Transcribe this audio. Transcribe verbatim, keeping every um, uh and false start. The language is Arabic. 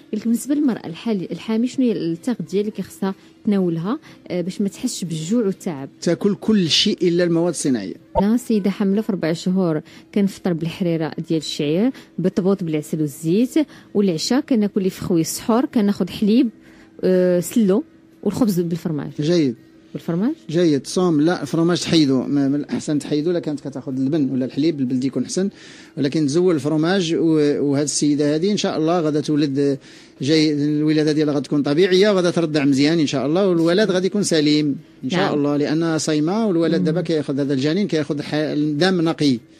قلت بالنسبه للمراه الحالي الحامل شنو هي التغذيه اللي كيخصها تناولها باش ما تحسش بالجوع والتعب؟ تاكل كل شيء الا المواد الصناعيه. انا سيده حامله في ربع شهور كنفطر بالحريره ديال الشعير بالطبوط بالعسل والزيت، والعشاء كناكل لي فخوي. السحور كناخذ حليب أه سلو والخبز بالفرماج. جيد. والفرماج جيد. صوم لا الفرماج تحيدو، من الاحسن تحيدو. الا كانت كتاخذ اللبن ولا الحليب البلدي يكون احسن، ولكن تزول الفرماج. وهذه السيده هذه ان شاء الله غادا تولد جاي، الولاده ديالها غادي تكون طبيعيه وغادا ترضع مزيان ان شاء الله، والولد غادي يكون سليم ان شاء نعم. الله، لان صايمه والولد دابا كياخذ هذا الجنين كياخذ دم نقي